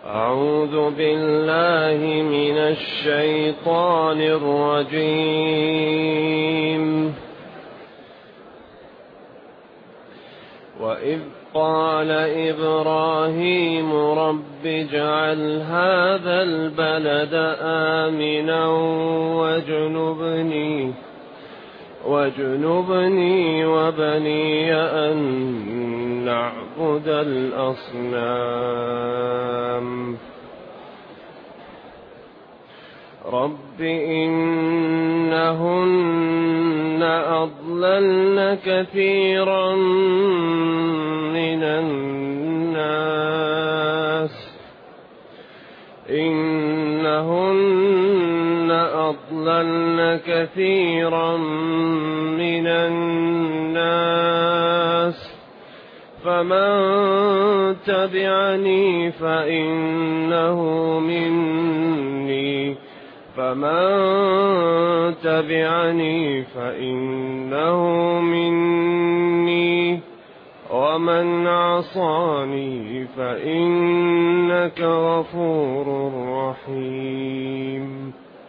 أعوذ بالله من الشيطان الرجيم. وإذ قال إبراهيم رب اجعل هذا البلد آمنا واجنبني وبني أن نعبد الأصنام. رب إنهن أضللن كثيرا من الناس فمن تبعني فإنه مني ومن عصاني فإنك غفور رحيم.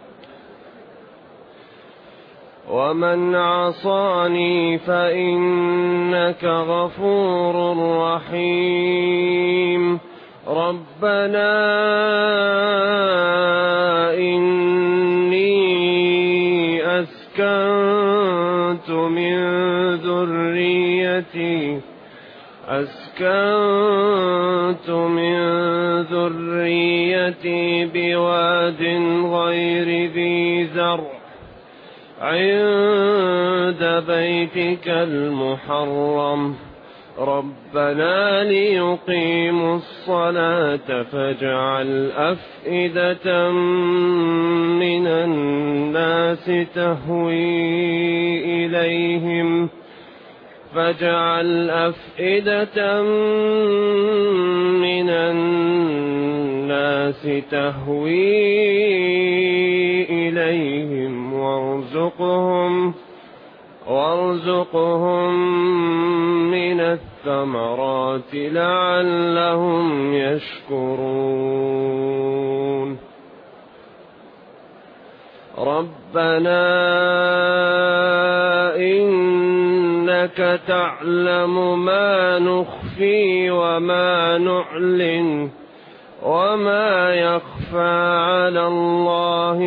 ربنا إني أسكنت من ذريتي بواد غير ذي زرع عند بيتك المحرم ربنا ليقيموا الصلاة فاجعل أفئدة من الناس تهوي إليهم وارزقهم من الثمرات لعلهم يشكرون. ربنا إنك تعلم ما نخفي وما نعلن وما يخفى على الله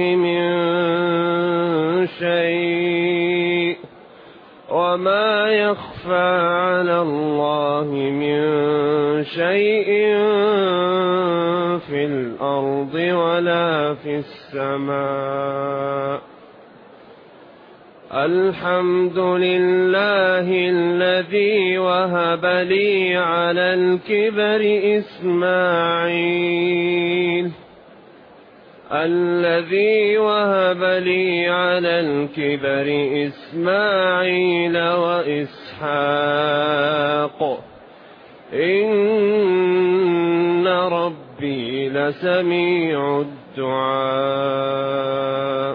من شيء في الأرض ولا في السماء. الحمد لله الذي وهب لي على الكبر إسماعيل وإسحاق إن ربي لسميع الدعاء.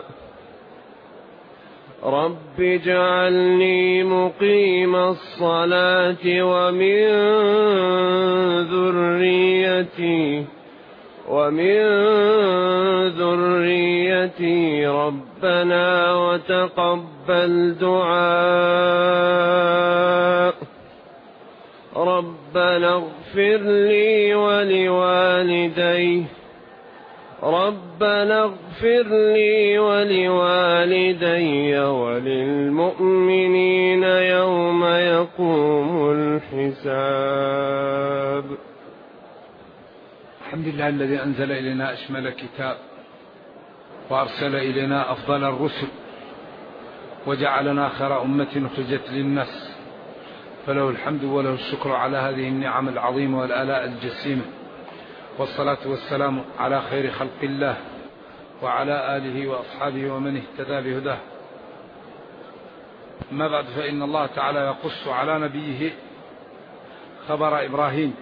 رب اجعلني مقيم الصلاة ومن ذريتي ربنا وتقبل دعاء. ربنا اغفر لي ولوالدي وللمؤمنين يوم يقوم الحساب. الحمد لله الذي أنزل إلينا أشمل كتاب وأرسل إلينا أفضل الرسل وجعلنا خير أمة أخرجت للناس، فله الحمد وله الشكر على هذه النعم العظيمة والآلاء الجسيمة، والصلاة والسلام على خير خلق الله وعلى آله وأصحابه ومن اهتدى بهداه. أما بعد، فإن الله تعالى يقص على نبيه خبر إبراهيم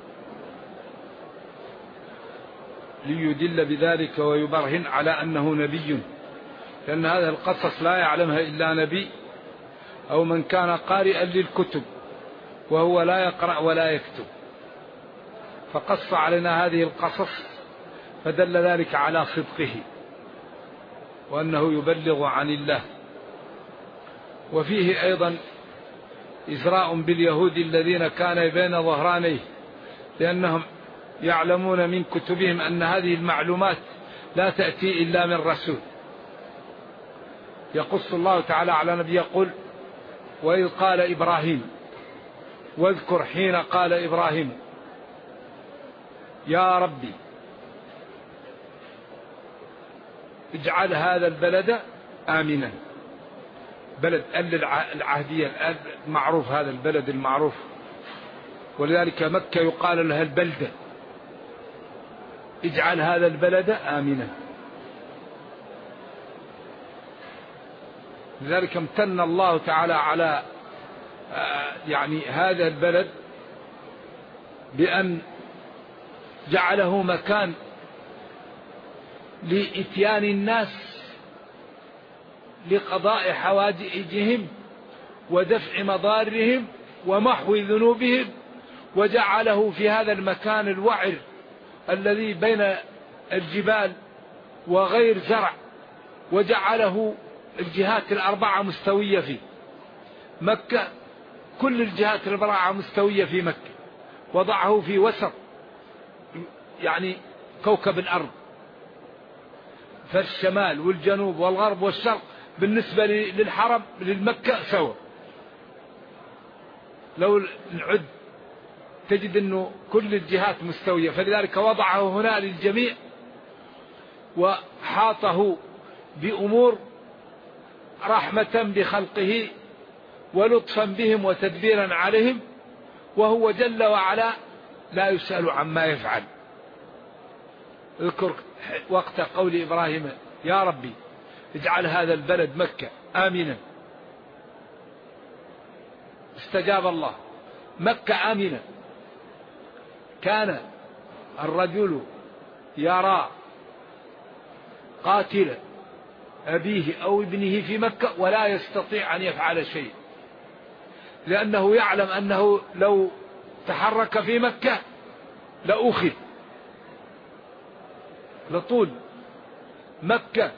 ليدل بذلك ويبرهن على أنه نبي، لأن هذه القصص لا يعلمها إلا نبي أو من كان قارئا للكتب وهو لا يقرأ ولا يكتب. فقص علينا هذه القصص، فدل ذلك على صدقه وأنه يبلغ عن الله. وفيه أيضا إزراء باليهود الذين كان بين ظهرانيه، لأنهم يعلمون من كتبهم أن هذه المعلومات لا تأتي إلا من رسول. يقص الله تعالى على نبي يقول: وإذ قال إبراهيم، واذكر حين قال إبراهيم يا ربي اجعل هذا البلد آمنا. بلد العهدية المعروف، هذا البلد المعروف، ولذلك مكة يقال لها البلدة. اجعل هذا البلد آمنا. لذلك امتن الله تعالى على هذا البلد بأن جعله مكان لإتيان الناس لقضاء حوائجهم ودفع مضارهم ومحو ذنوبهم، وجعله في هذا المكان الوعر الذي بين الجبال وغير زرع، وجعله الجهات الأربعة مستوية فيه. مكة كل الجهات الأربعة مستوية في مكة، وضعه في وسط كوكب الأرض، فالشمال والجنوب والغرب والشرق بالنسبة للحرم للمكة سوا. لو نعد تجد أنه كل الجهات مستوية، فلذلك وضعه هنا للجميع، وحاطه بأمور رحمة بخلقه ولطفا بهم وتدبيرا عليهم، وهو جل وعلا لا يسأل عما يفعل. اذكر وقت قول إبراهيم يا ربي اجعل هذا البلد مكة آمنا، استجاب الله. مكة آمنة. كان الرجل يرى قاتل أبيه أو ابنه في مكة ولا يستطيع أن يفعل شيء، لأنه يعلم أنه لو تحرك في مكة لأخذ لطول. مكة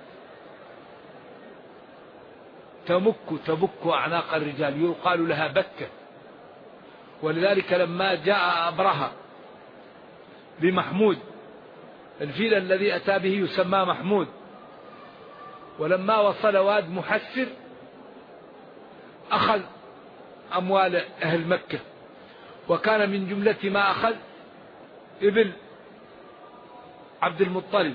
تبك أعناق الرجال، يقال لها بكة. ولذلك لما جاء أبرهة بمحمود الفيل الذي أتى به يسمى محمود، ولما وصل واد محسر أخذ أموال أهل مكة، وكان من جملة ما أخذ ابن عبد المطلب.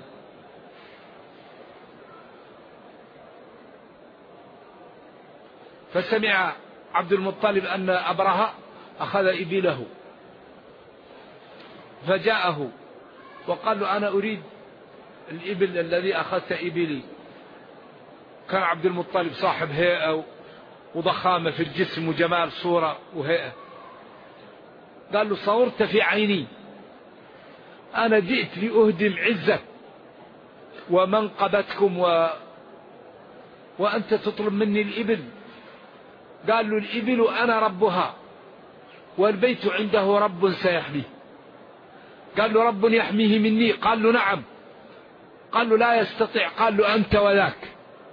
فسمع عبد المطلب أن أبرهة أخذ إبله، فجاءه وقال له أنا أريد الإبل الذي أخذت إبلي. كان عبد المطلب صاحب هيئة وضخامة في الجسم وجمال صورة وهيئة. قال له صورت في عيني، أنا جئت لأهدم عزة ومنقبتكم وأنت تطلب مني الإبل. قال له الإبل أنا ربها، والبيت عنده رب سيحميه. قال له رب يحميه مني؟ قال له نعم. قال له لا يستطيع. قال له أنت وذاك.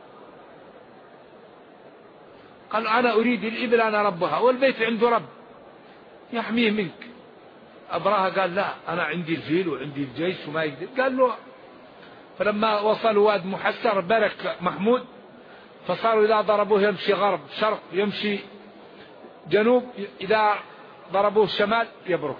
قال أنا أريد الإبل أنا ربها، والبيت عنده رب يحميه منك. أبرهة قال لا، أنا عندي الفيل وعندي الجيش وما يقدر. قال له فلما وصلوا واد محسر برك محمود، فصاروا إذا ضربوه يمشي غرب شرق، يمشي جنوب، إذا ضربوه شمال يبرك.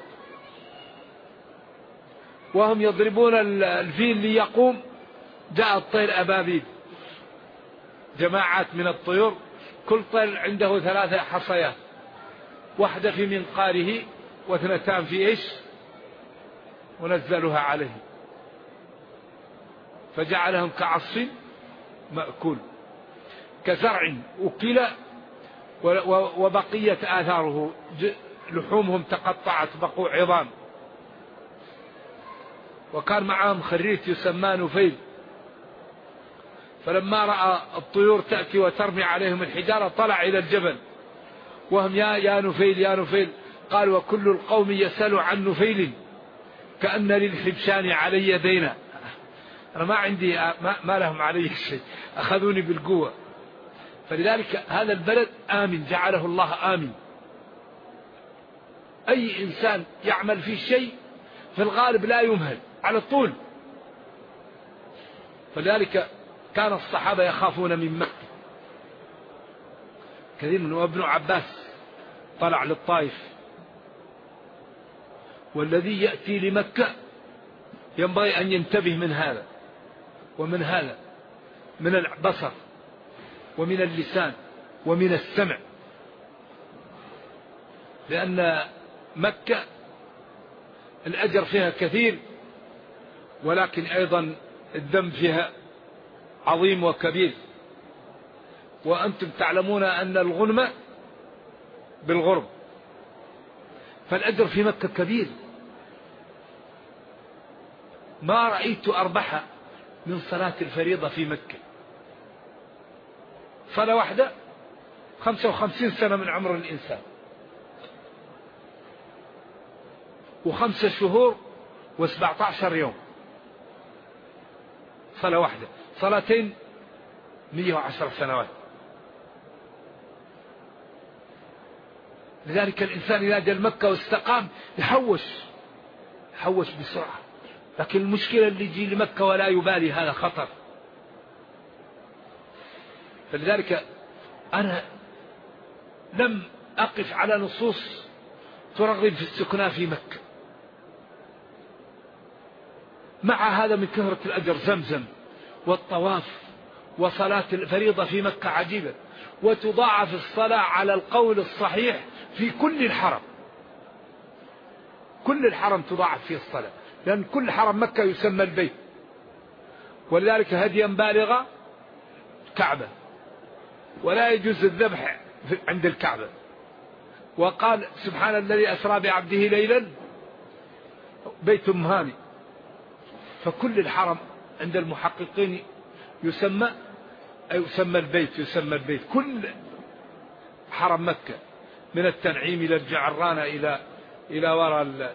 وهم يضربون الفيل ليقوم، جاء الطير أبابيل، جماعات من الطيور، كل طير عنده 3 حصيات، واحدة في منقاره و2 في إيش، ونزلوها عليه فجعلهم كعصف مأكول، كزرع أكل وبقية آثاره، لحومهم تقطعت بقوا عظام. وكان معهم خريت يسمى نفيل، فلما رأى الطيور تأتي وترمي عليهم الحجارة طلع إلى الجبل، وهم يا نفيل يا نفيل. قال وكل القوم يسأل عن نفيل كأن للحبشان علي دينا، أنا ما عندي ما لهم علي شيء، أخذوني بالقوة. فلذلك هذا البلد آمن، جعله الله آمن. أي إنسان يعمل فيه شيء في الغالب لا يمهل على طول. فلذلك كان الصحابة يخافون من مكة كثير. من ابن عباس طلع للطائف، والذي يأتي لمكة ينبغي أن ينتبه من هذا ومن هذا، من البصر ومن اللسان ومن السمع، لأن مكة الأجر فيها كثير، ولكن أيضا الذنب فيها عظيم وكبير. وأنتم تعلمون أن الغنم بالغرب، فالأجر في مكة كبير. ما رأيت أربح من صلاة الفريضة في مكة. صلاة واحدة 55 سنة من عمر الإنسان، و5 شهور و17 يوم. صلاة واحدة، صلاتين 110 سنوات. لذلك الإنسان إذا جاء مكة واستقام يحوش بسرعة. لكن المشكلة اللي يجي لمكة ولا يبالي، هذا خطر. فلذلك أنا لم أقف على نصوص ترغب في السكنى في مكة. مع هذا من كثرة الأجر زمزم والطواف وصلاة الفريضة في مكة عجيبة، وتضاعف الصلاة على القول الصحيح في كل الحرم. كل الحرم تضاعف فيه الصلاة، لأن كل حرم مكة يسمى البيت. ولذلك هديا بالغ كعبة، ولا يجوز الذبح عند الكعبة. وقال سبحان الذي أسرى بعبده ليلا بيت هاني. فكل الحرم عند المحققين يسمى البيت. كل حرم مكة من التنعيم إلى الجعرانة إلى وراء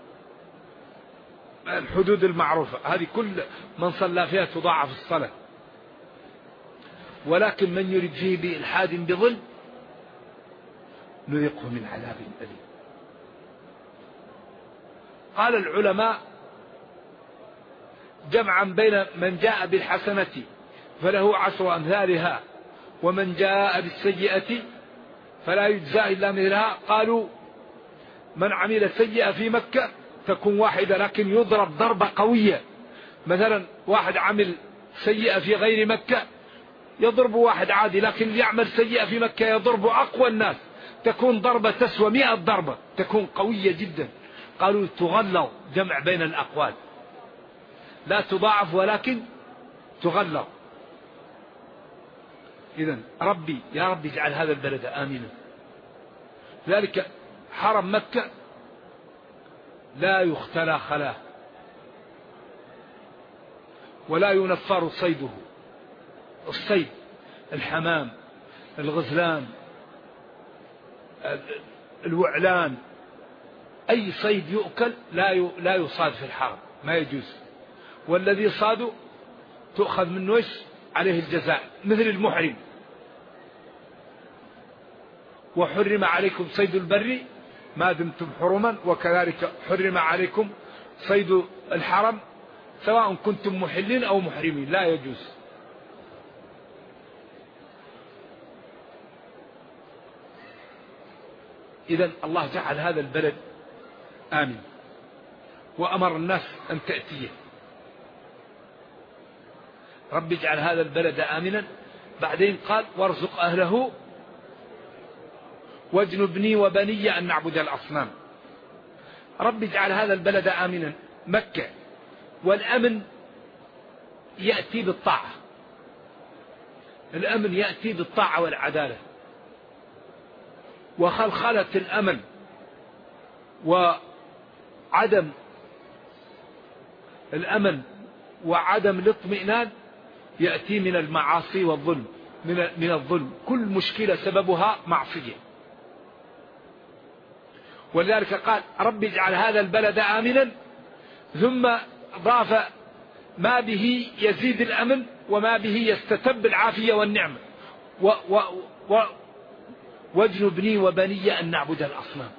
الحدود المعروفة، هذه كل من صلى فيها تضاعف الصلاة. ولكن من يريد فيه بإلحاد بظلم نذقه من عذاب أليم. قال العلماء جمعا بين من جاء بالحسنة فله 10 أمثالها، ومن جاء بالسيئة فلا يجزى إلا مثلها. قالوا من عمل سيئة في مكة تكون واحدة، لكن يضرب ضربة قوية. مثلا واحد عمل سيئة في غير مكة يضرب واحد عادي، لكن اللي يعمل سيئة في مكة يضرب أقوى الناس، تكون ضربة تسوى 100 ضربة، تكون قوية جدا. قالوا تغلظ، جمع بين الأقوال، لا تضاعف ولكن تغلظ. إذن ربي يا ربي اجعل هذا البلد آمنا. ذلك حرم مكة لا يختلى خلاه، ولا ينفر صيده. الصيد، الحمام، الغزلان، الوعلان، أي صيد يؤكل لا يصاد في الحرم، ما يجوز. والذي صاده تؤخذ منه ايش؟ عليه الجزاء مثل المحرم. وحرم عليكم صيد البر ما دمتم حرما، وكذلك حرم عليكم صيد الحرم سواء كنتم محلين أو محرمين، لا يجوز. إذن الله جعل هذا البلد آمن، وأمر الناس أن تأتيه. رب اجعل هذا البلد آمنا. بعدين قال وارزق أهله واجنبني وبني أن نعبد الأصنام. رب اجعل هذا البلد آمنا، مكة. والأمن يأتي بالطاعة، الأمن يأتي بالطاعة والعدالة. وخلخلة الأمن وعدم الأمن وعدم الاطمئنان يأتي من المعاصي والظلم، من الظلم. كل مشكلة سببها معصية. ولذلك قال رب اجعل هذا البلد آمنا ثم ضاف ما به يزيد الأمن وما به يستتب العافية والنعمة. واجنبني وبني أن نعبد الأصنام.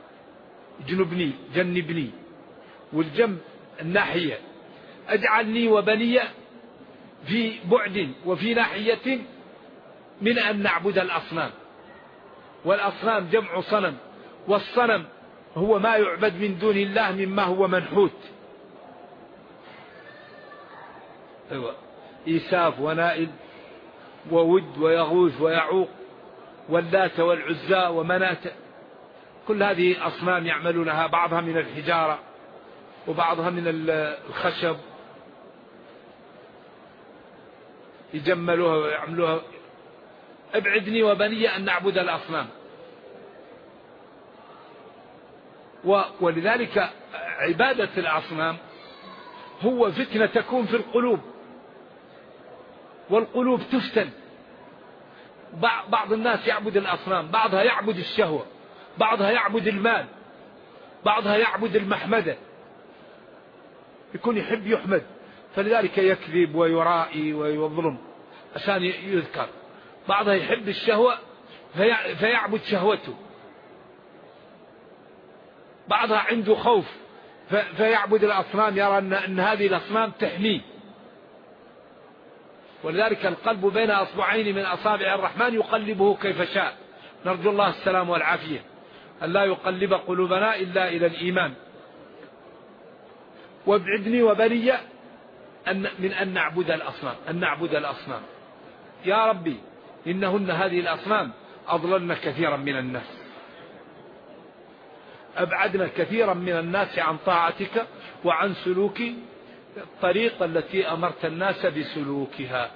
جنبني والجنب الناحية، اجعلني وبني في بعد وفي ناحية من أن نعبد الأصنام. والأصنام جمع صنم، والصنم هو ما يعبد من دون الله مما هو منحوت. إيساف ونائل وود ويغوث ويعوق واللات والعزى ومناة، كل هذه أصنام يعملونها، بعضها من الحجارة وبعضها من الخشب، يجملوها ويعملوها. ابعدني وبني أن نعبد الأصنام. ولذلك عبادة الأصنام هو فتنة تكون في القلوب، والقلوب تفتن. بعض الناس يعبد الأصنام، بعضها يعبد الشهوة، بعضها يعبد المال، بعضها يعبد المحمدة، يكون يحب يحمد، فلذلك يكذب ويرائي ويظلم عشان يذكر. بعضها يحب الشهوة فيعبد شهوته، بعضها عنده خوف فيعبد الأصنام، يرى أن هذه الأصنام تحميه. ولذلك القلب بين أصبعين من أصابع الرحمن يقلبه كيف شاء. نرجو الله السلام والعافية، أن لا يقلب قلوبنا إلا إلى الإيمان. وابعدني وبني من أن نعبد الأصنام. يا ربي إنهن هذه الأصنام أضللن كثيرا من الناس، أبعدنا كثيرا من الناس عن طاعتك وعن سلوك الطريقة التي أمرت الناس بسلوكها.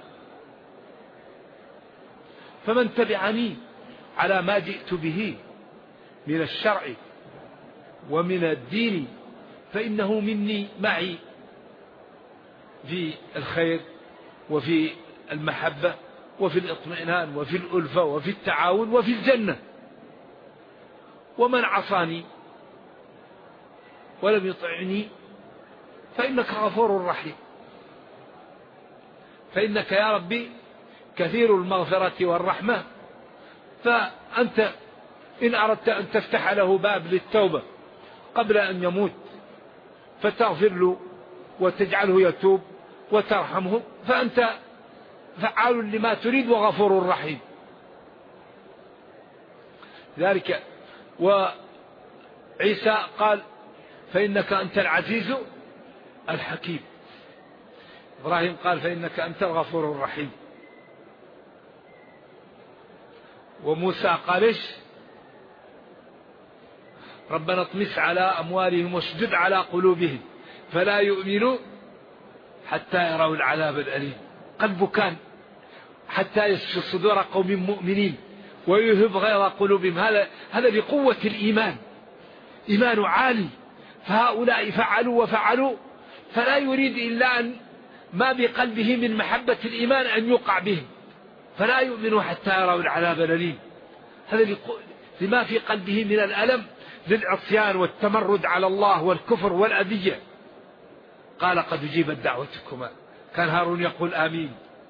فمن تبعني على ما جئت به من الشرع ومن الدين فإنه مني معي في الخير وفي المحبة وفي الاطمئنان وفي الألفة وفي التعاون وفي الجنة. ومن عصاني ولم يطعني فإنك غفور رحيم. فإنك يا ربي كثير المغفرة والرحمة، فأنت إن أردت أن تفتح له باب للتوبة قبل أن يموت فتغفر له وتجعله يتوب وترحمه، فأنت فعال لما تريد وغفور رحيم. ذلك وعيسى قال فإنك أنت العزيز الحكيم. إبراهيم قال فإنك أنت الغفور الرحيم. وموسى قال إيش؟ ربنا اطمس على أموالهم واشدد على قلوبهم فلا يؤمنوا حتى يروا العذاب الأليم. قلبه كان حتى يشفي صدور قوم مؤمنين ويهب غير قلوبهم. هذا لقوة الإيمان، إيمان عالي. فهؤلاء فعلوا وفعلوا، فلا يريد إلا أن ما بقلبه من محبة الإيمان أن يقع بهم، فلا يؤمنوا حتى يروا العذاب الأليم. هذا لما في قلبه من الألم للعصيان والتمرد على الله والكفر والأذية. قال قد أجيبت دعوتكما. كان هارون يقول آمين.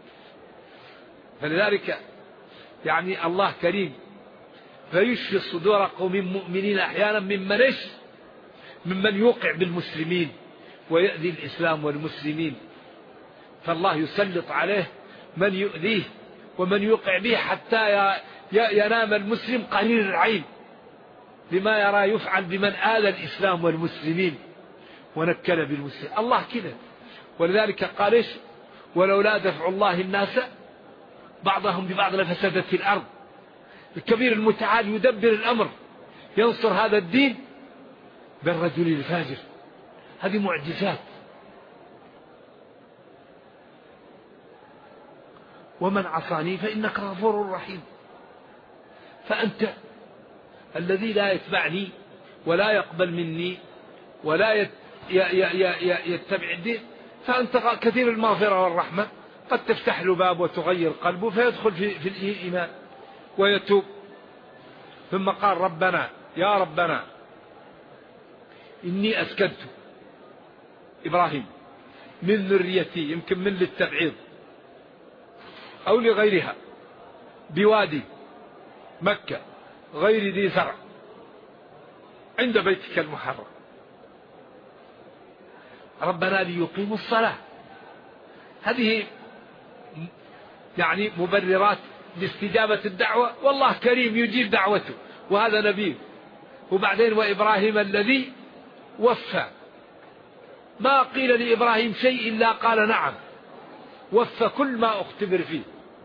فلذلك يعني الله كريم، فيشفي صدور قوم مؤمنين أحيانا ممن يوقع بالمسلمين ويؤذي الإسلام والمسلمين، فالله يسلط عليه من يؤذيه ومن يوقع به حتى ينام المسلم قليل العين لما يرى يفعل بمن آذى الإسلام والمسلمين ونكل بالمسلمين. الله كذا. ولذلك قال إيش؟ ولولا دفع الله الناس بعضهم ببعض لفسدت الأرض. الكبير المتعال يدبر الأمر، ينصر هذا الدين بالرجل الفاجر. هذه معجزات. ومن عصاني فإنك غفور رحيم. فأنت الذي لا يتبعني ولا يقبل مني ولا يتبع الدين، فأنت كثير المغفرة والرحمة، قد تفتح له باب وتغير قلبه فيدخل في الإيمان ويتوب. ثم قال ربنا يا ربنا إني أسكنت إبراهيم من ذريتي، يمكن من للتبعيض أو لغيرها، بوادي مكة غير ذي زرع عند بيتك المحرم. ربنا ليقيموا الصلاة. هذه يعني مبررات لاستجابة الدعوة، والله كريم يجيب دعوته، وهذا نبيه. وبعدين وإبراهيم الذي وفى، ما قيل لإبراهيم شيء إلا قال نعم، وفى كل ما اختبر فيه.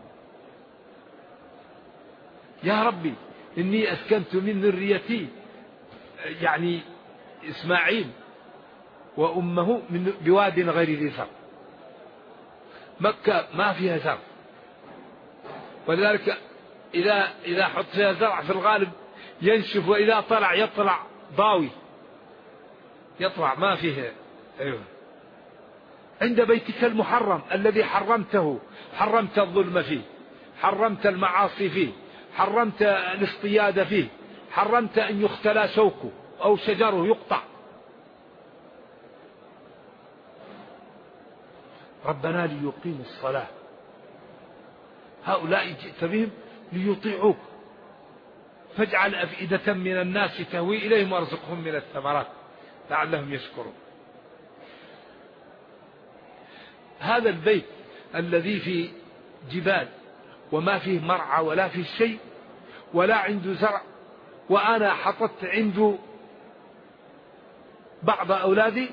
يا ربي إني أسكنت من ذريتي، يعني إسماعيل وأمه بواد غير ذي زرع. مكة ما فيها زرع، ولذلك إذا حط فيها زرع في الغالب ينشف، وإذا طلع يطلع ضاوي، يطلع ما فيه. أيوه. عند بيتك المحرم الذي حرمته، حرمت الظلم فيه، حرمت المعاصي فيه، حرمت الاصطياد فيه، حرمت أن يختلى شوكه أو شجره يقطع. ربنا ليقيموا الصلاة، هؤلاء جئت بهم ليطيعوك، فاجعل أفئدة من الناس تهوي إليهم وارزقهم من الثمرات لعلهم يشكرون. هذا البيت الذي في جبال وما فيه مرعى ولا فيه شيء ولا عنده زرع، وأنا حطت عنده بعض أولادي،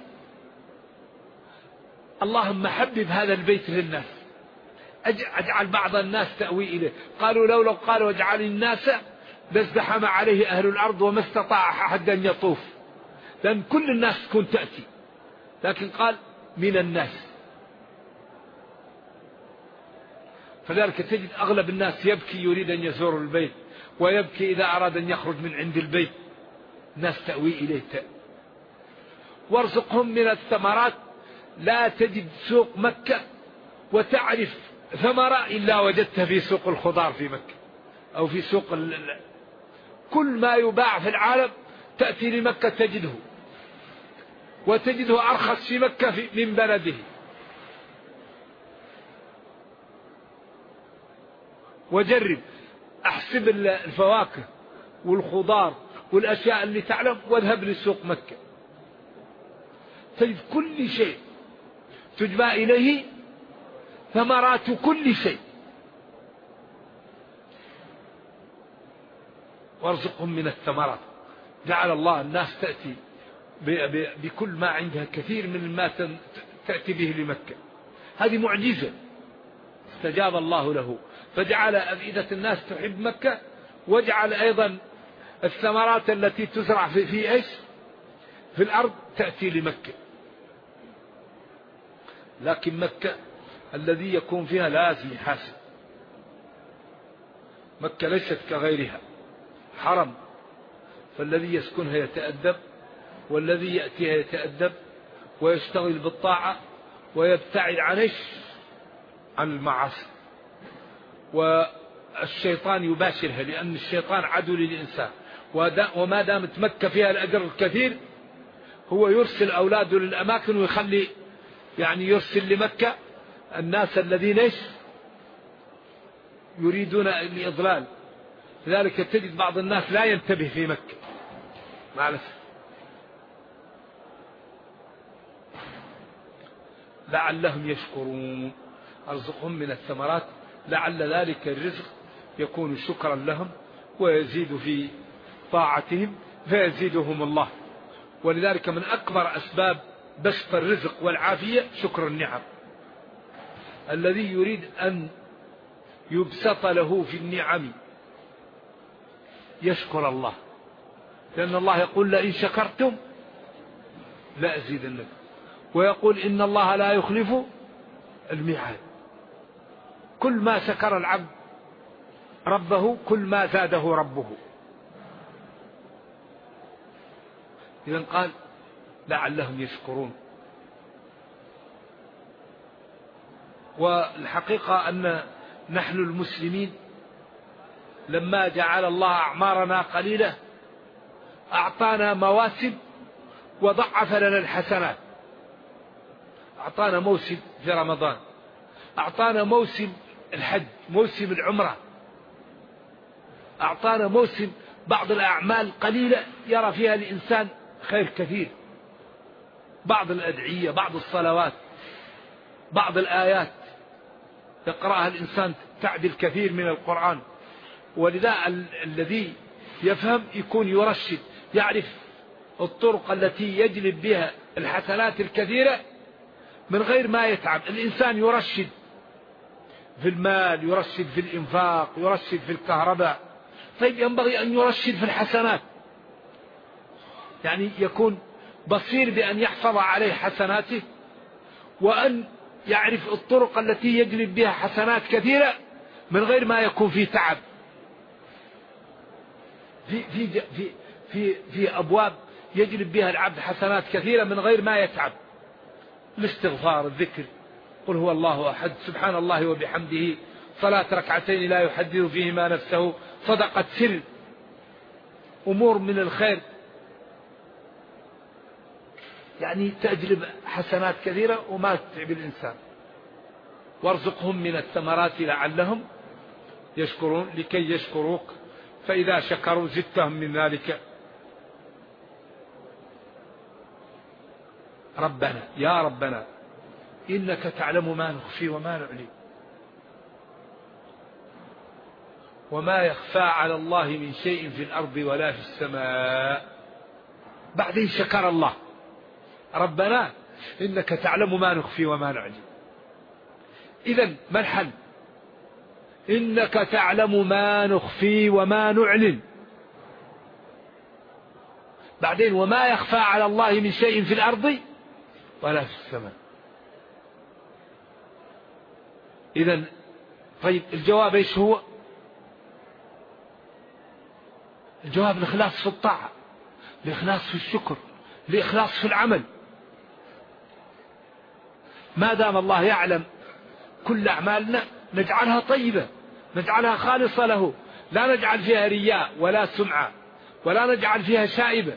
اللهم حبب هذا البيت للناس، أجعل بعض الناس تأوي إليه. قالوا لو قالوا اجعل الناس لازدحم عليه أهل الأرض وما استطاع أحد أن يطوف، لأن كل الناس تكون تأتي، لكن قال من الناس. فذلك تجد أغلب الناس يبكي يريد أن يزور البيت، ويبكي إذا أراد أن يخرج من عند البيت، ناس تأوي إليه. وارزقهم من الثمرات. لا تجد سوق مكة وتعرف ثمرة إلا وجدتها في سوق الخضار في مكة، أو في سوق كل ما يباع في العالم تأتي لمكة تجده، وتجده أرخص في مكة من بلده. وجرب أحسب الفواكه والخضار والأشياء اللي تعلم، واذهب لسوق مكة تجد كل شيء تجمع إليه ثمرات كل شيء. وارزقهم من الثمرات. جعل الله الناس تأتي بكل ما عندها كثير من ما تأتي به لمكة. هذه معجزة استجاب الله له، فجعل أفئدة الناس تحب مكة، وجعل أيضا الثمرات التي تزرع في إيش في الأرض تأتي لمكة. لكن مكة الذي يكون فيها لازم يحاسب. مكة ليست كغيرها حرم، فالذي يسكنها يتأدب، والذي يأتيها يتأدب ويشتغل بالطاعة ويبتعد عن المعاصي. والشيطان يباشرها، لأن الشيطان عدو للإنسان، وما دامت مكة فيها الأجر الكثير، هو يرسل أولاده للأماكن، ويخلي يعني يرسل لمكة الناس الذين يريدون الإضلال. لذلك تجد بعض الناس لا ينتبه في مكة معلش. لعلهم يشكرون. أرزقهم من الثمرات لعل ذلك الرزق يكون شكرا لهم ويزيد في طاعتهم فيزيدهم الله. ولذلك من أكبر أسباب بسط الرزق والعافية شكر النعم. الذي يريد أن يبسط له في النعم يشكر الله، لأن الله يقول لئن شكرتم لأزيدنكم، ويقول إن الله لا يخلف الميعاد. كل ما شكر العبد ربه كل ما زاده ربه. إذن قال لعلهم يشكرون. والحقيقة أن نحن المسلمين لما جعل الله أعمارنا قليلة أعطانا مواسم وضعف لنا الحسنات. أعطانا موسم في رمضان، أعطانا موسم الحج، موسم العمرة، أعطانا موسم بعض الأعمال قليلة يرى فيها الإنسان خير كثير، بعض الأدعية، بعض الصلوات، بعض الآيات يقرأها الإنسان تعدل كثير من القرآن. ولذا الذي يفهم يكون يرشد، يعرف الطرق التي يجلب بها الحسنات الكثيرة من غير ما يتعب. الإنسان يرشد في المال، يرشد في الإنفاق، يرشد في الكهرباء. طيب ينبغي أن يرشد في الحسنات، يعني يكون بصير بأن يحفظ عليه حسناته، وأن يعرف الطرق التي يجلب بها حسنات كثيرة من غير ما يكون فيه تعب. في أبواب يجلب بها العبد حسنات كثيرة من غير ما يتعب. الاستغفار، الذكر، قل هو الله أحد، سبحان الله وبحمده، صلاة ركعتين لا يحدث فيهما نفسه، صدقة سر، أمور من الخير، يعني تجلب حسنات كثيرة وما تتعب الإنسان. وارزقهم من الثمرات لعلهم يشكرون، لكي يشكروك فإذا شكروا زدتهم من ذلك. ربنا يا ربنا إنك تعلم ما نخفي وما نعلن، وما يخفى على الله من شيء في الأرض ولا في السماء. بعدين شكر الله، ربنا إنك تعلم ما نخفي وما نعلن. إذن ما الحل؟ إنك تعلم ما نخفي وما نعلن. بعدين وما يخفى على الله من شيء في الأرض ولا في السماء. إذن طيب الجواب إيش هو؟ الجواب الإخلاص في الطاعة، الإخلاص في الشكر، الإخلاص في العمل. ما دام الله يعلم كل أعمالنا نجعلها طيبة، نجعلها خالصة له، لا نجعل فيها رياء ولا سمعة ولا نجعل فيها شائبة.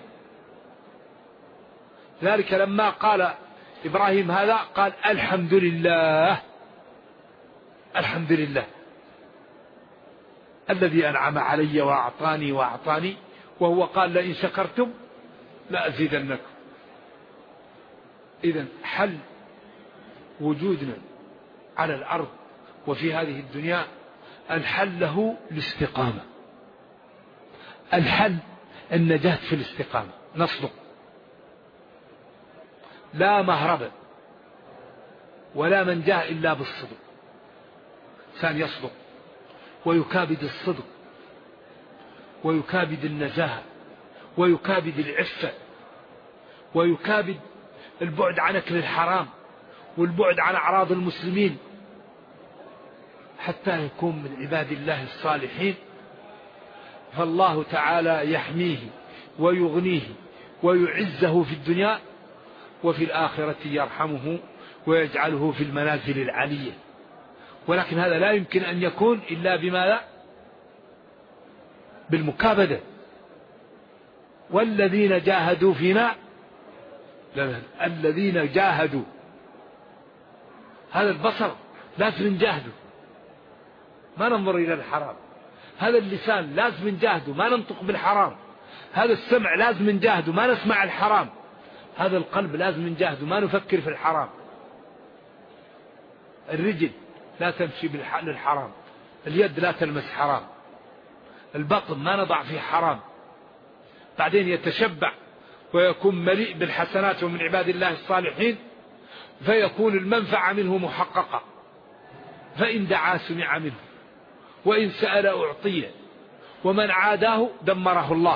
ذلك لما قال إبراهيم هذا قال الحمد لله، الحمد لله الذي أنعم علي وأعطاني، وهو قال لئن شكرتم لأزيدنكم. إذن حل وجودنا على الأرض وفي هذه الدنيا الحل له الاستقامة، الحل النجاة في الاستقامة. نصدق، لا مهرب ولا منجاه إلا بالصدق. إنسان يصدق ويكابد الصدق ويكابد النزاهة ويكابد العفة ويكابد البعد عن أكل الحرام والبعد عن أعراض المسلمين، حتى يكون من عباد الله الصالحين. فالله تعالى يحميه ويغنيه ويعزه في الدنيا، وفي الآخرة يرحمه ويجعله في المنازل العالية. ولكن هذا لا يمكن أن يكون إلا بما بالمكابدة. والذين جاهدوا فينا، الذين جاهدوا، هذا البصر لازم نجاهده ما ننظر إلى الحرام، هذا اللسان لازم نجاهده ما ننطق بالحرام، هذا السمع لازم نجاهده ما نسمع الحرام، هذا القلب لازم نجاهده ما نفكر في الحرام، الرجل لا تمشي للحرام، اليد لا تلمس حرام، البطن ما نضع فيه حرام. بعدين يتشبع ويكون مليء بالحسنات ومن عباد الله الصالحين، فيكون المنفعة منه محققة. فإن دعا سمع منه، وإن سأل أعطيه، ومن عاداه دمره الله.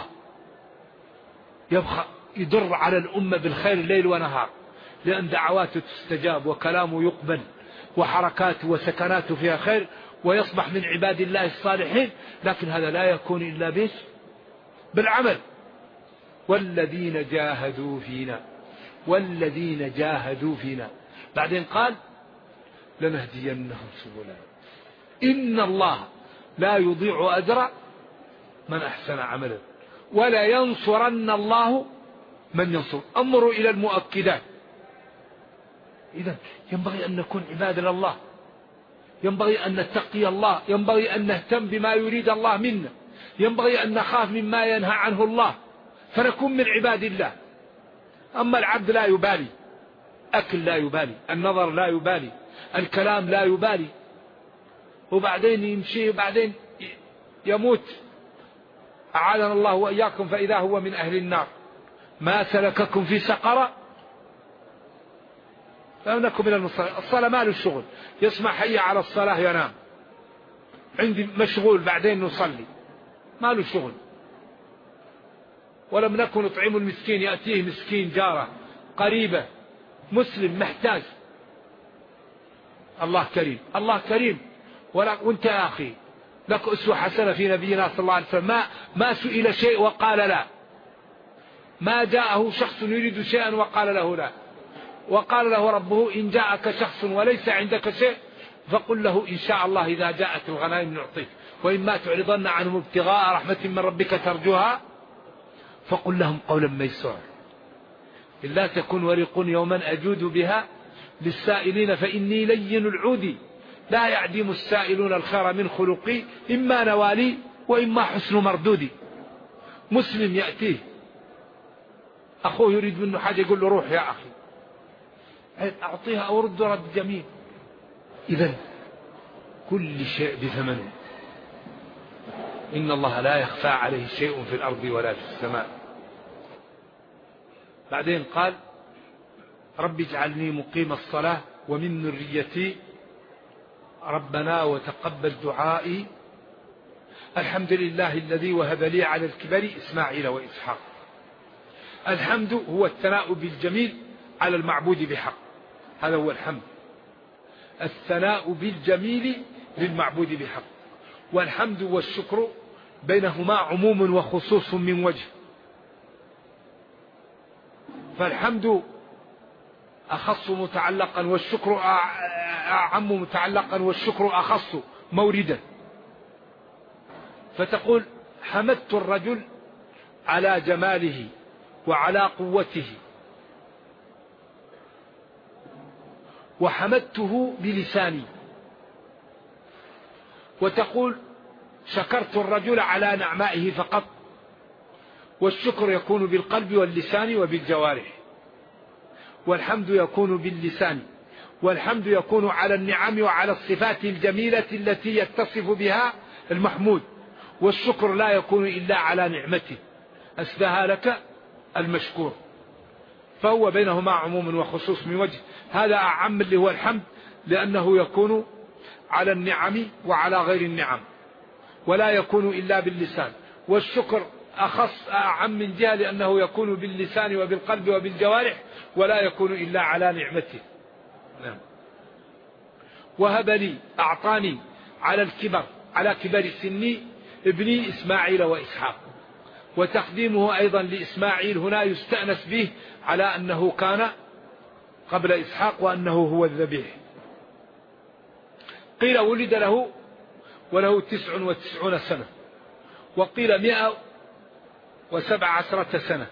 يبقى يدر على الأمة بالخير ليل ونهار، لأن دعواته تستجاب وكلامه يقبل وحركاته وسكناته فيها خير، ويصبح من عباد الله الصالحين. لكن هذا لا يكون إلا بيش بالعمل. والذين جاهدوا فينا، والذين جاهدوا فينا. بعدين قال لنهدينهم سبلنا إن الله لا يضيع أجر من أحسن عملا ولا ينصرن الله من ينصر. انظروا إلى المؤكدات، إذن ينبغي أن نكون عباد الله، ينبغي أن نتقي الله، ينبغي أن نهتم بما يريد الله منا، ينبغي أن نخاف مما ينهى عنه الله، فنكون من عباد الله. أما العبد لا يبالي، أكل لا يبالي، النظر لا يبالي، الكلام لا يبالي، وبعدين يمشي وبعدين يموت، أعاذنا الله وإياكم، فإذا هو من أهل النار. ما سلككم في سقر؟ لم نكن من المصلين. الصلاة ما له شغل، يسمع حي على الصلاة ينام، عندي مشغول بعدين نصلي، ما له شغل. ولم نكن نطعم المسكين، يأتيه مسكين جاره قريبة مسلم محتاج. الله كريم، الله كريم. وانت يا أخي لك أسوة حسنة في نبينا صلى الله عليه وسلم، ما سئل شيء وقال لا، ما جاءه شخص يريد شيئا وقال له لا. وقال له ربه إن جاءك شخص وليس عندك شيء فقل له إن شاء الله إذا جاءت الغنائم نعطيك، وإما تعرضن عنهم ابتغاء رحمة من ربك ترجوها فقل لهم قولا ميسورا، إلا تكن ورق يوما أجود بها للسائلين فإني لين العود، لا يعدم السائلون الخير من خلقي، إما نوالي وإما حسن مردودي. مسلم يأتيه أخوه يريد منه حاجة يقول له روح يا أخي، أعطيها أو رد رد جميل. إذن كل شيء بثمنه، إن الله لا يخفى عليه شيء في الأرض ولا في السماء. بعدين قال رب اجعلني مقيم الصلاة ومن ذريتي ربنا وتقبل دعائي. الحمد لله الذي وهب لي على الكبر إسماعيل وإسحاق. الحمد هو الثناء بالجميل على المعبود بحق، هذا هو الحمد، الثناء بالجميل للمعبود بحق. والحمد والشكر بينهما عموم وخصوص من وجه، فالحمد أخص متعلقا والشكر أعم متعلقا والشكر أخص موردا. فتقول حمدت الرجل على جماله وعلى قوته، وحمدته بلساني. وتقول شكرت الرجل على نعمائه فقط، والشكر يكون بالقلب واللسان وبالجوارح، والحمد يكون باللسان، والحمد يكون على النعم وعلى الصفات الجميلة التي يتصف بها المحمود، والشكر لا يكون إلا على نعمته أسداها لك المشكور. فهو بينهما عموم وخصوص من وجه، هذا أعم اللي هو الحمد لأنه يكون على النعم وعلى غير النعم، ولا يكون إلا باللسان. والشكر أخص أعم من جهة لأنه يكون باللسان وبالقلب وبالجوارح، ولا يكون إلا على نعمته. نعم. وهب لي أعطاني على الكبر، على كبر سني ابني إسماعيل وإسحاق. وتقديمه أيضا لإسماعيل هنا يستأنس به على أنه كان قبل إسحاق وأنه هو الذبيح. قيل ولد له وله 99 سنة، وقيل 117 سنة.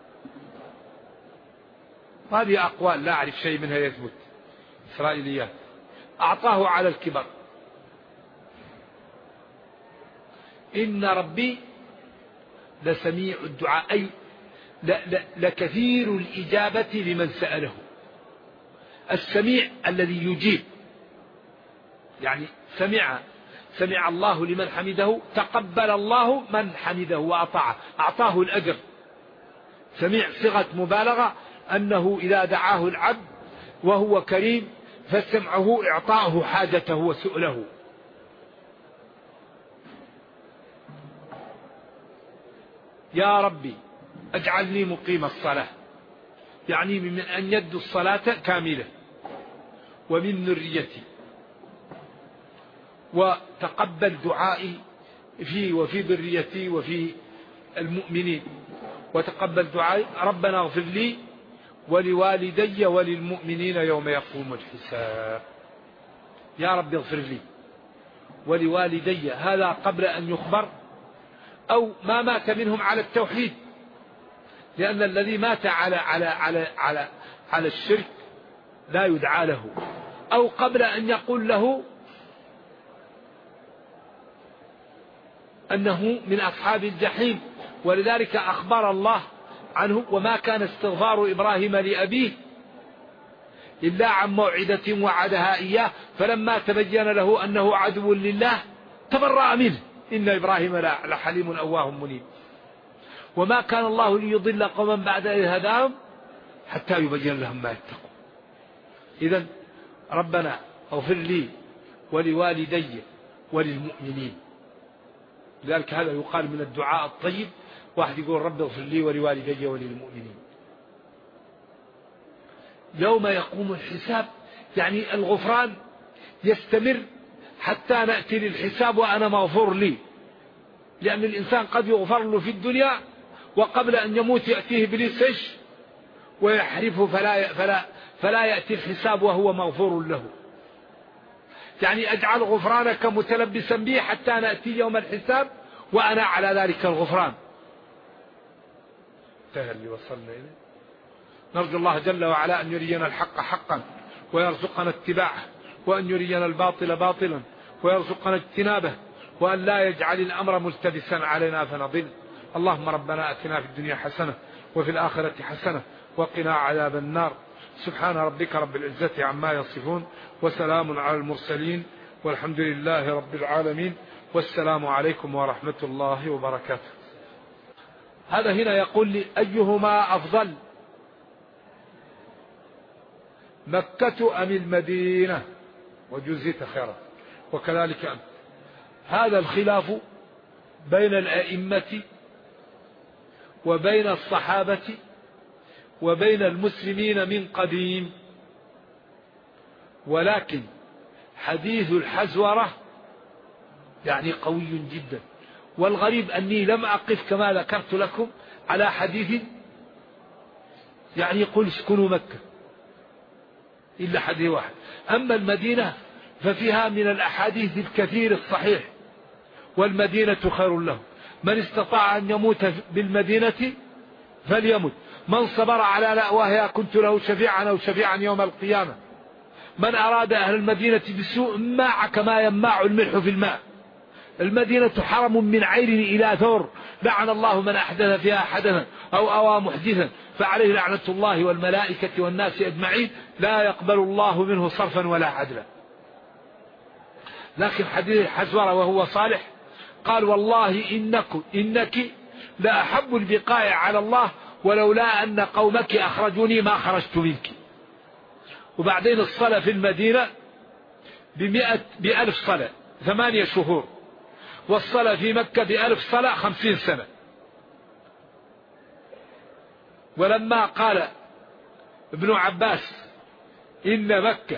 هذه أقوال لا أعرف شيء منها يثبت، إسرائيليات. أعطاه على الكبر. إن ربي لسميع الدعاء، أي لكثير الإجابة لمن سأله. السميع الذي يجيب، يعني سمع الله لمن حمده، تقبل الله من حمده وأطاعه، أعطاه الأجر. سميع صيغة مبالغة، أنه إذا دعاه العبد وهو كريم فسمعه إعطاءه حاجته وسؤله. يا ربي اجعلني مقيم الصلاة، يعني من أن يد الصلاة كاملة، ومن ذريتي، وتقبل دعائي في وفي ذريتي وفي المؤمنين، وتقبل دعائي. ربنا اغفر لي ولوالدي وللمؤمنين يوم يقوم الحساب. يا رب اغفر لي ولوالدي، هذا قبل أن يخبر أو ما مات منهم على التوحيد، لأن الذي مات على الشرك لا يدعى له، أو قبل أن يقول له أنه من أصحاب الجحيم. ولذلك أخبر الله عنه: وما كان استغفار إبراهيم لأبيه إلا عن موعدة وعدها إياه فلما تبين له أنه عدو لله تبرأ منه إن إبراهيم لحليم أواه منيب. وما كان الله ليضل قوما بعد إذ هداهم حتى يبين لهم ما يتقون. إذن ربنا اغفر لي ولوالدي وللمؤمنين. لذلك هذا يقال من الدعاء الطيب، واحد يقول رب اغفر لي ولوالدي وللمؤمنين. يوم يقوم الحساب، يعني الغفران يستمر حتى نأتي للحساب وأنا مغفور لي، لأن الإنسان قد يغفر له في الدنيا وقبل أن يموت يأتيه إبليس ويحرفه فلا يأتي الحساب وهو مغفور له. يعني أجعل غفرانك متلبسا به حتى نأتي يوم الحساب وأنا على ذلك الغفران. انتهى اللي وصلنا إليه. نرجو الله جل وعلا أن يرينا الحق حقا ويرزقنا اتباعه، وأن يرينا الباطل باطلا ويرزقنا اجتنابه، وأن لا يجعل الأمر ملتبسا علينا فنضل. اللهم ربنا أتنا في الدنيا حسنة وفي الآخرة حسنة وقنا عذاب النار. سبحان ربك رب العزة عما يصفون وسلام على المرسلين والحمد لله رب العالمين، والسلام عليكم ورحمة الله وبركاته. هذا هنا يقول لي: أيهما أفضل، مكة أم المدينة؟ وجزيت خيرا. وكذلك أنت. هذا الخلاف بين الأئمة وبين الصحابة وبين المسلمين من قديم، ولكن حديث الحزورة يعني قوي جدا. والغريب أني لم أقف كما ذكرت لكم على حديث يعني يقول اسكنوا مكة إلا حديث واحد. أما المدينة ففيها من الأحاديث الكثير الصحيح، والمدينة خير له. من استطاع أن يموت بالمدينة فليمت، من صبر على لأواها كنت له شفيعا أو شفيعا يوم القيامة. من أراد أهل المدينة بسوء ماع كما يماع الملح في الماء. المدينة حرم من عير إلى ثور، لعن الله من أحدث فيها حدثا أو أوى محدثا فعليه لعنة الله والملائكة والناس أجمعين، لا يقبل الله منه صرفا ولا عدلا. لكن حديث الحزورة وهو صالح قال: والله إنك لأحب البقاء على الله ولولا أن قومك أخرجوني ما خرجت منك. وبعدين الصلاة في المدينة ب1,000 صلاة 8 شهور، والصلاة في مكة ب1,000 صلاة 50 سنة. ولما قال ابن عباس إن مكة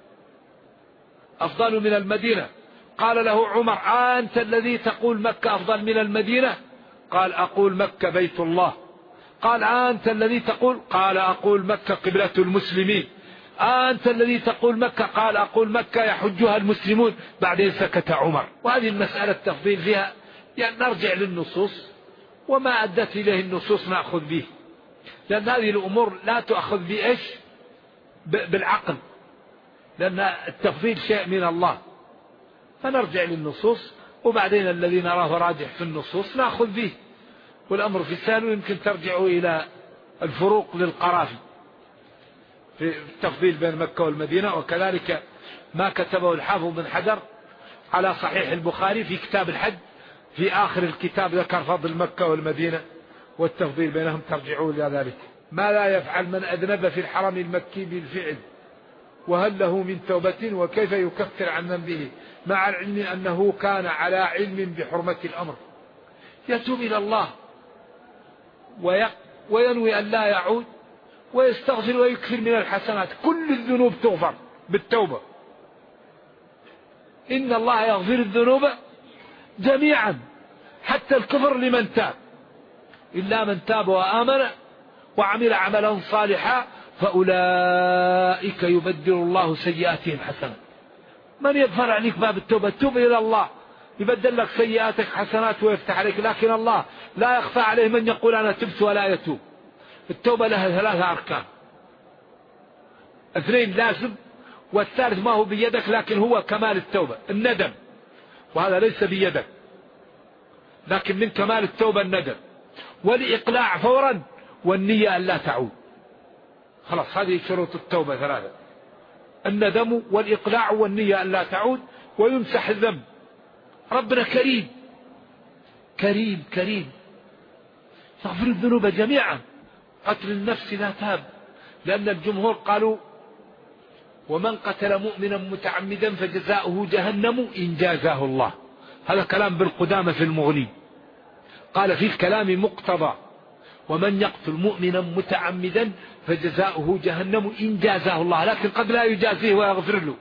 أفضل من المدينة قال له عمر: أنت الذي تقول مكة أفضل من المدينة؟ قال: أقول مكة بيت الله. قال: أنت الذي تقول؟ قال: أقول مكة قبلة المسلمين. أنت الذي تقول مكة؟ قال: أقول مكة يحجها المسلمون. بعدين سكت عمر. وهذه المسألة التفضيل فيها يعني نرجع للنصوص، وما أدت إليه النصوص نأخذ به، لأن هذه الأمور لا تأخذ بإيش؟ بالعقل، لأن التفضيل شيء من الله. فنرجع للنصوص، وبعدين الذي نراه راجح في النصوص نأخذ به. والأمر في الثاني يمكن ترجعوا إلى الفروق للقرافي في التفضيل بين مكة والمدينة، وكذلك ما كتبه الحافظ بن حجر على صحيح البخاري في كتاب الحج، في آخر الكتاب ذكر فضل مكة والمدينة والتفضيل بينهم، ترجعوا إلى ذلك. ما لا يفعل من أذنب في الحرم المكي بالفعل، وهل له من توبة، وكيف يكفر عن ذنبه مع العلم أنه كان على علم بحرمة الأمر. يتوب إلى الله وينوي أن لا يعود ويستغفر ويكفر من الحسنات. كل الذنوب تغفر بالتوبة. إن الله يغفر الذنوب جميعا حتى الكفر لمن تاب، إلا من تاب وآمن وعمل عملا صالحا فأولئك يبدل الله سيئاتهم حسنات. من يغفر عليك باب التوبة؟ توب إلى الله يبدل لك سيئاتك حسنات ويفتح عليك. لكن الله لا يخفى عليه من يقول أنا تبت ولا يتوب. التوبة لها 3 أركان: اثنين لازم، والثالث ما هو بيدك لكن هو كمال التوبة الندم، وهذا ليس بيدك لكن من كمال التوبة الندم، والإقلاع فورا، والنية أن لا تعود. خلاص هذه شروط التوبة ثلاثة: الندم والإقلاع والنية أن لا تعود، ويمسح الذنب. ربنا كريم كريم كريم يغفر الذنوب جميعا. قتل النفس لا تاب، لأن الجمهور قالوا: ومن قتل مؤمنا متعمدا فجزاؤه جهنم إن جازاه الله. هذا كلام بالقدامى في المغني، قال في الكلام مقتضى: ومن يقتل مؤمنا متعمدا فجزاؤه جهنم إن جازاه الله، لكن قد لا يجازيه ويغفر له.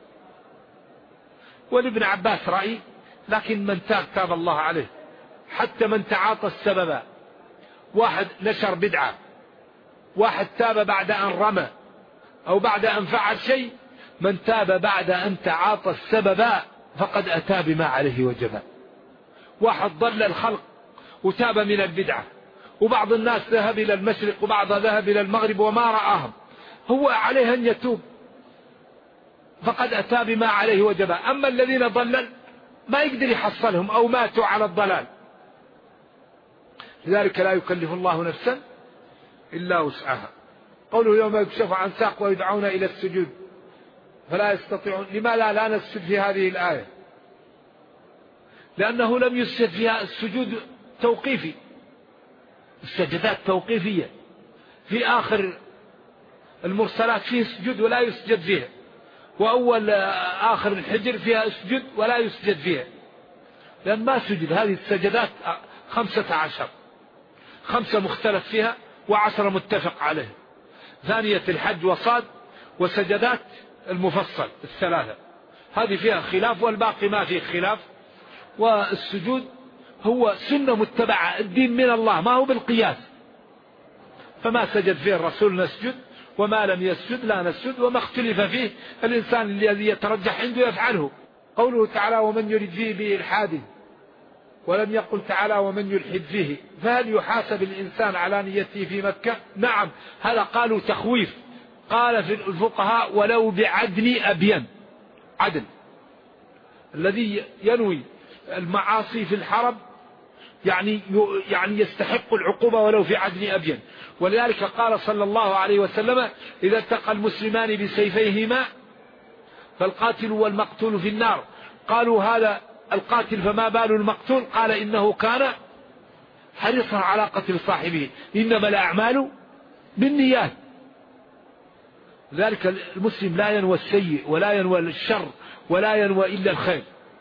ولابن عباس رأي: لكن من تاب الله عليه. حتى من تعاطى السبب، واحد نشر بدعة، واحد تاب بعد أن رمى أو بعد أن فعل شيء، من تاب بعد أن تعاطى السبب فقد أتى بما عليه وجبا. واحد ضل الخلق وتاب من البدعة، وبعض الناس ذهب إلى المشرق وبعض ذهب إلى المغرب وما رآهم، هو عليه أن يتوب فقد أتى بما عليه وجبا. أما الذين ضلل ما يقدر يحصلهم أو ماتوا على الضلال. لذلك لا يكلف الله نفسا إلا وسعها. قوله: يوم يكشف عن ساق ويدعون إلى السجود فلا يستطيعون. لماذا لا نسجد في هذه الآية؟ لأنه لم يسجد فيها. السجود توقيفي، السجدات توقيفية. في آخر المرسلات فيه سجود ولا يسجد فيها، وأول آخر الحجر فيها اسجد ولا يسجد فيها، لأن ما سجد. هذه السجدات 15، 5 مختلف فيها و10 متفق عليه. ثانية الحج وصاد وسجدات المفصل الثلاثة، هذه فيها خلاف والباقي ما فيه خلاف. والسجود هو سنة متبعة، الدين من الله ما هو بالقياس. فما سجد فيه الرسول نسجد، وما لم يسجد لا نسجد، وما اختلف فيه الإنسان الذي يترجح عنده يفعله. قوله تعالى: ومن يرد فيه بإلحاد، ولم يقل تعالى: ومن يلحد فيه. فهل يحاسب الإنسان على نيته في مكة؟ نعم، هذا قالوا تخويف. قال في الفقهاء: ولو بعدن أبين. عدل الذي ينوي المعاصي في الحرم يعني يستحق العقوبة ولو في عدن أبين. ولذلك قال صلى الله عليه وسلم: إذا التقى المسلمان بسيفيهما فالقاتل والمقتول في النار. قالوا: هذا القاتل فما بال المقتول؟ قال: إنه كان حريصا على قتل صاحبه، إنما الأعمال بالنيات. ذلك المسلم لا ينوى السيء ولا ينوى الشر ولا ينوى إلا الخير.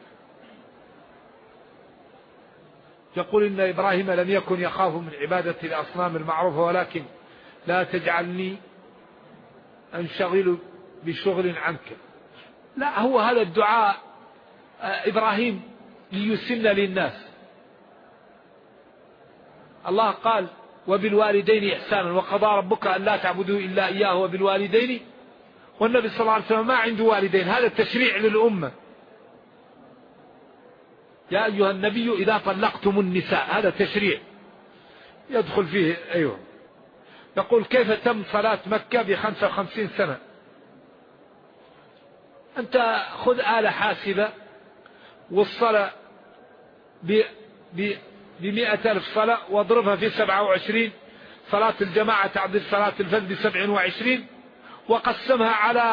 يقول: إن إبراهيم لم يكن يخاف من عبادة الأصنام المعروفة، ولكن لا تجعلني أنشغل بشغل عنك. لا، هو هذا الدعاء إبراهيم ليسن للناس. الله قال: وبالوالدين إحسانا، وقضى ربك أن لا تعبدوا إلا إياه وبالوالدين. والنبي صلى الله عليه وسلم ما عنده والدين، هذا التشريع للأمة. يا أيها النبي إذا طلقتم النساء، هذا تشريع يدخل فيه. أيوه. يقول: كيف تم صلاة مكة ب55 سنة؟ أنت خذ آلة حاسبة والصلاة ب100,000 صلاة واضربها في 27. صلاة الجماعة تعدل صلاة الفرد ب27، وقسمها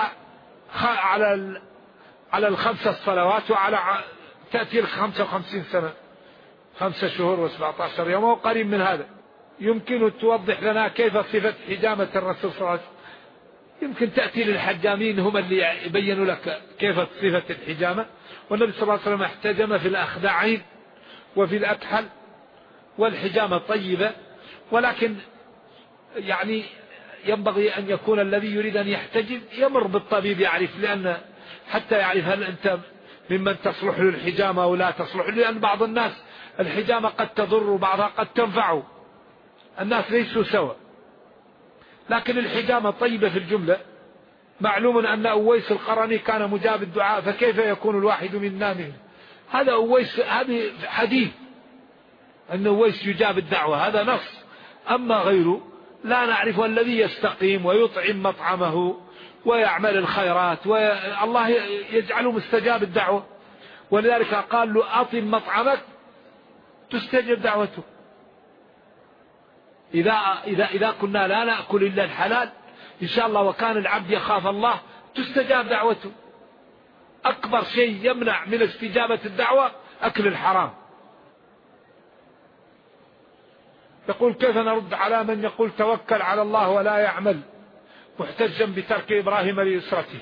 على ال5 صلوات، وعلى تأتي 55 سنة، 5 شهور و17 يوم وقريب من هذا. يمكن توضح لنا كيف صفة حجامة الرسول صلى الله عليه وسلم؟ يمكن تأتي للحجامين هم اللي يبينوا لك كيف صفة الحجامة. والنبي صلى الله عليه وسلم احتجم في الأخدعين وفي الأكحل، والحجامة طيبة، ولكن يعني ينبغي أن يكون الذي يريد أن يحتجم يمر بالطبيب يعرف، لأن حتى يعرف هل أنت ممن تصلح له الحجامة أو لا تصلح، لأن بعض الناس الحجامة قد تضر وبعضها قد تنفع، الناس ليسوا سوا. لكن الحجامة طيبة في الجملة. معلوم أن أويس القرني كان مجاب الدعاء، فكيف يكون الواحد منا منه؟ هذا أويس، هذه حديث أن أويس يجاب الدعوة، هذا نص. أما غيره لا نعرف. الذي يستقيم ويطعم مطعمه ويعمل الخيرات والله يجعله مستجاب الدعوة. ولذلك قال له أطم مطعمك تستجب دعوته. إذا كنا لا نأكل إلا الحلال إن شاء الله وكان العبد يخاف الله تستجاب دعوته. أكبر شيء يمنع من استجابة الدعوة أكل الحرام. يقول كيف نرد على من يقول توكل على الله ولا يعمل محتجا بترك إبراهيم ليسرته؟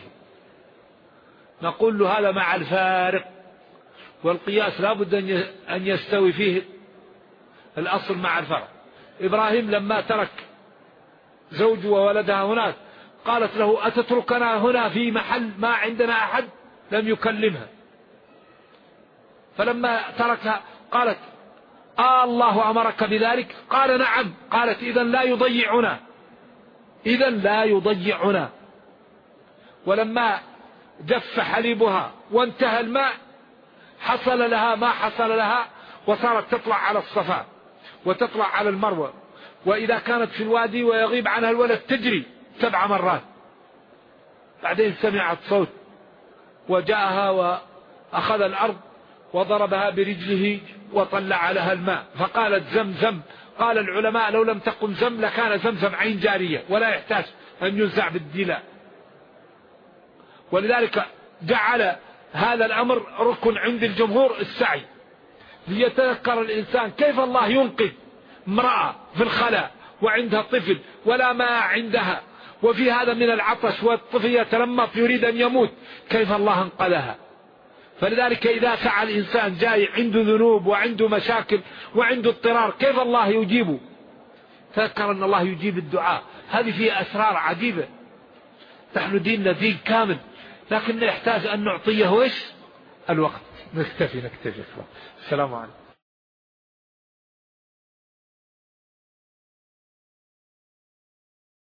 نقول له هذا مع الفارق، والقياس لا بد أن يستوي فيه الأصل مع الفرق. إبراهيم لما ترك زوج وولدها هناك قالت له أتتركنا هنا في محل ما عندنا أحد؟ لم يكلمها. فلما تركها قالت الله أمرك بذلك؟ قال نعم. قالت إذن لا يضيعنا. ولما جف حليبها وانتهى الماء حصل لها ما حصل لها، وصارت تطلع على الصفا وتطلع على المروة، وإذا كانت في الوادي ويغيب عنها الولد تجري 7 مرات. بعدين سمعت صوت وجاءها وأخذ الأرض وضربها برجله وطلع لها الماء فقالت زمزم. قال العلماء لو لم تقم زم لكان زمزم عين جارية ولا يحتاج أن ينزع بالدلاء. ولذلك جعل هذا الأمر ركن عند الجمهور السعي، ليتذكر الإنسان كيف الله ينقذ امرأة في الخلاء وعندها طفل ولا ماء عندها، وفي هذا من العطش والطفل يتلمط يريد أن يموت، كيف الله انقذها. فلذلك إذا سعى الإنسان جاي عنده ذنوب وعنده مشاكل وعنده اضطرار كيف الله يجيبه؟ تذكر أن الله يجيب الدعاء. هذه فيها أسرار عجيبة. نحن ديننا دين كامل، لكن يحتاج أن نعطيه الوقت. نكتفي. السلام عليكم.